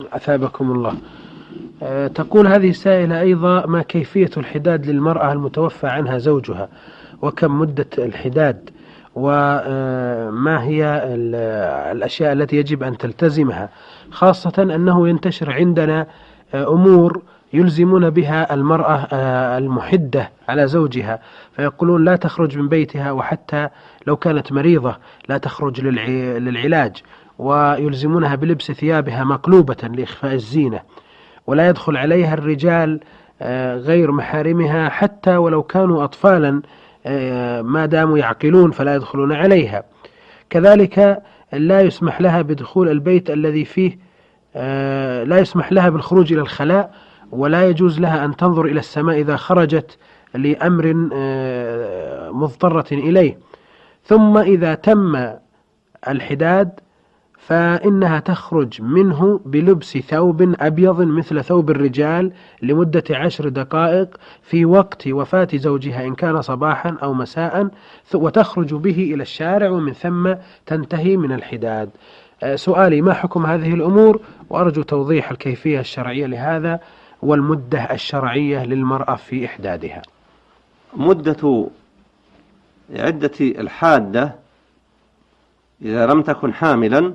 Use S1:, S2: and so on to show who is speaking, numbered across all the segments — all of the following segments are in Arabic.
S1: أثابكم الله. تقول هذه السائلة أيضا: ما كيفية الحداد للمرأة المتوفى عنها زوجها، وكم مدة الحداد، وما هي الأشياء التي يجب أن تلتزمها، خاصة أنه ينتشر عندنا أمور يلزمون بها المرأة المحدة على زوجها، فيقولون لا تخرج من بيتها، وحتى لو كانت مريضة لا تخرج للعلاج، ويلزمونها بلبس ثيابها مقلوبة لإخفاء الزينة، ولا يدخل عليها الرجال غير محارمها حتى ولو كانوا أطفالا، ما داموا يعقلون فلا يدخلون عليها. كذلك لا يسمح لها بدخول البيت الذي فيه، لا يسمح لها بالخروج إلى الخلاء، ولا يجوز لها أن تنظر إلى السماء إذا خرجت لأمر مضطرة إليه. ثم إذا تم الحداد فإنها تخرج منه بلبس ثوب أبيض مثل ثوب الرجال لمدة 10 دقائق في وقت وفاة زوجها إن كان صباحا أو مساء، وتخرج به إلى الشارع، ومن ثم تنتهي من الحداد. سؤالي: ما حكم هذه الأمور؟ وأرجو توضيح الكيفية الشرعية لهذا والمدة الشرعية للمرأة في إحدادها.
S2: مدة عدة الحادة إذا لم تكن حاملا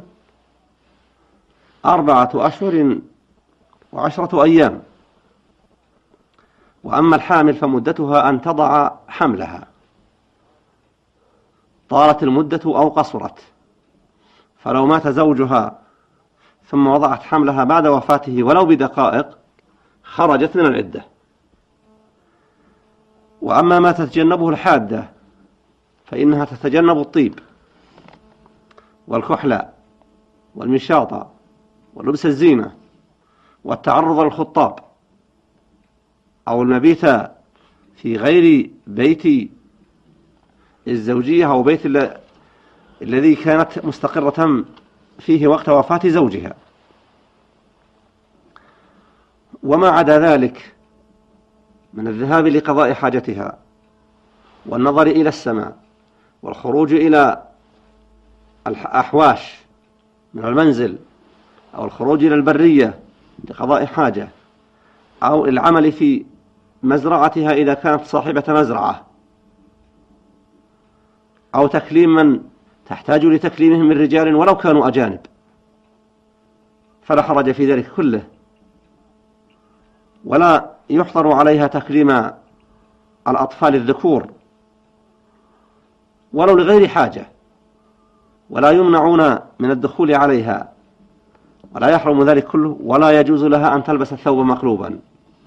S2: 4 أشهر و10 أيام، وأما الحامل فمدتها أن تضع حملها، طالت المدة أو قصرت. فلو مات زوجها ثم وضعت حملها بعد وفاته ولو بدقائق خرجت من العدة. وأما ما تتجنبه الحادة فإنها تتجنب الطيب والكحل والمشاطة ولبس الزينة والتعرض للخطاب أو المبيت في غير بيت الزوجية أو بيت الذي كانت مستقرة فيه وقت وفاة زوجها. وما عدا ذلك من الذهاب لقضاء حاجتها والنظر إلى السماء والخروج إلى الأحواش من المنزل أو الخروج إلى البرية لقضاء حاجة أو العمل في مزرعتها إذا كانت صاحبة مزرعة، أو تكليم من تحتاج لتكليمهم من رجال ولو كانوا أجانب، فلا حرج في ذلك كله، ولا يحظر عليها تكليم الأطفال الذكور ولو لغير حاجة، ولا يمنعون من الدخول عليها، ولا يحرم ذلك كله، ولا يجوز لها أن تلبس الثوب مقلوبا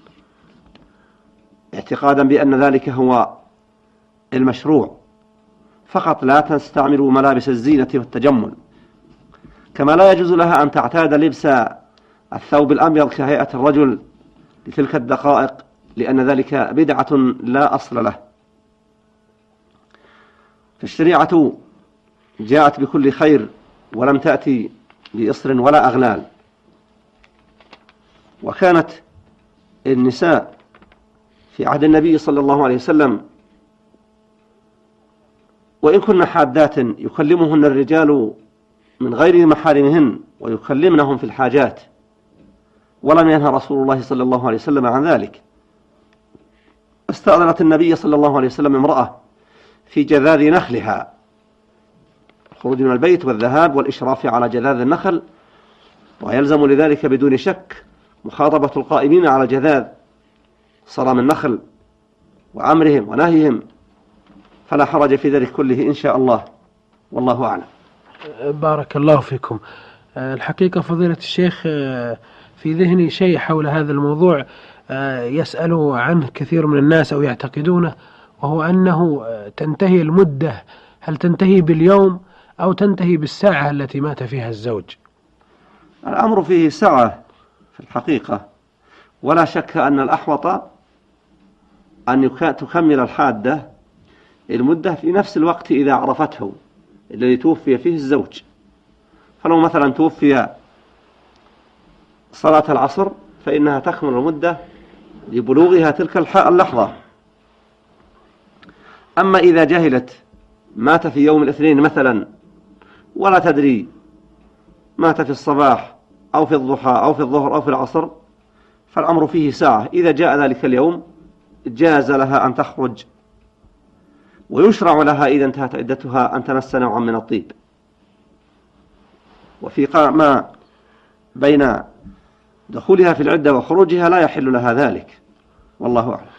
S2: اعتقادا بأن ذلك هو المشروع فقط، لا تستعملوا ملابس الزينة والتجمل. كما لا يجوز لها أن تعتاد لبس الثوب الأبيض كهيئة الرجل لتلك الدقائق، لأن ذلك بدعة لا أصل له. فالشريعة جاءت بكل خير ولم تأتي بإصر ولا أغلال. وكانت النساء في عهد النبي صلى الله عليه وسلم وإن كن حادات يكلمهن الرجال من غير محارمهن ويكلمنهم في الحاجات، ولم ينهى رسول الله صلى الله عليه وسلم عن ذلك. استأذنت النبي صلى الله عليه وسلم امرأة في جذاذ نخلها، الخروج من البيت والذهاب والإشراف على جذاذ النخل، ويلزم لذلك بدون شك مخاطبة القائمين على جذاذ صرام النخل وأمرهم ونهيهم، فلا حرج في ذلك كله إن شاء الله، والله أعلم.
S1: بارك الله فيكم. الحقيقة فضيلة الشيخ في ذهني شيء حول هذا الموضوع يسأله عنه كثير من الناس أو يعتقدونه، وهو أنه تنتهي المدة، هل تنتهي باليوم أو تنتهي بالساعة التي مات فيها الزوج؟
S2: الأمر فيه سعة في الحقيقة، ولا شك أن الأحوط أن تكمل الحادة المدة في نفس الوقت إذا عرفته الذي توفي فيه الزوج. فلو مثلا توفي صلاة العصر فإنها تكمل المدة لبلوغها تلك اللحظة. أما إذا جهلت مات في يوم الاثنين مثلا ولا تدري مات في الصباح أو في الضحى أو في الظهر أو في العصر فالأمر فيه ساعة. إذا جاء ذلك اليوم جاز لها أن تخرج، ويشرع لها إذا انتهت عدتها أن تمس نوعا من الطيب. وفي ما بين دخولها في العدة وخروجها لا يحل لها ذلك، والله أعلم.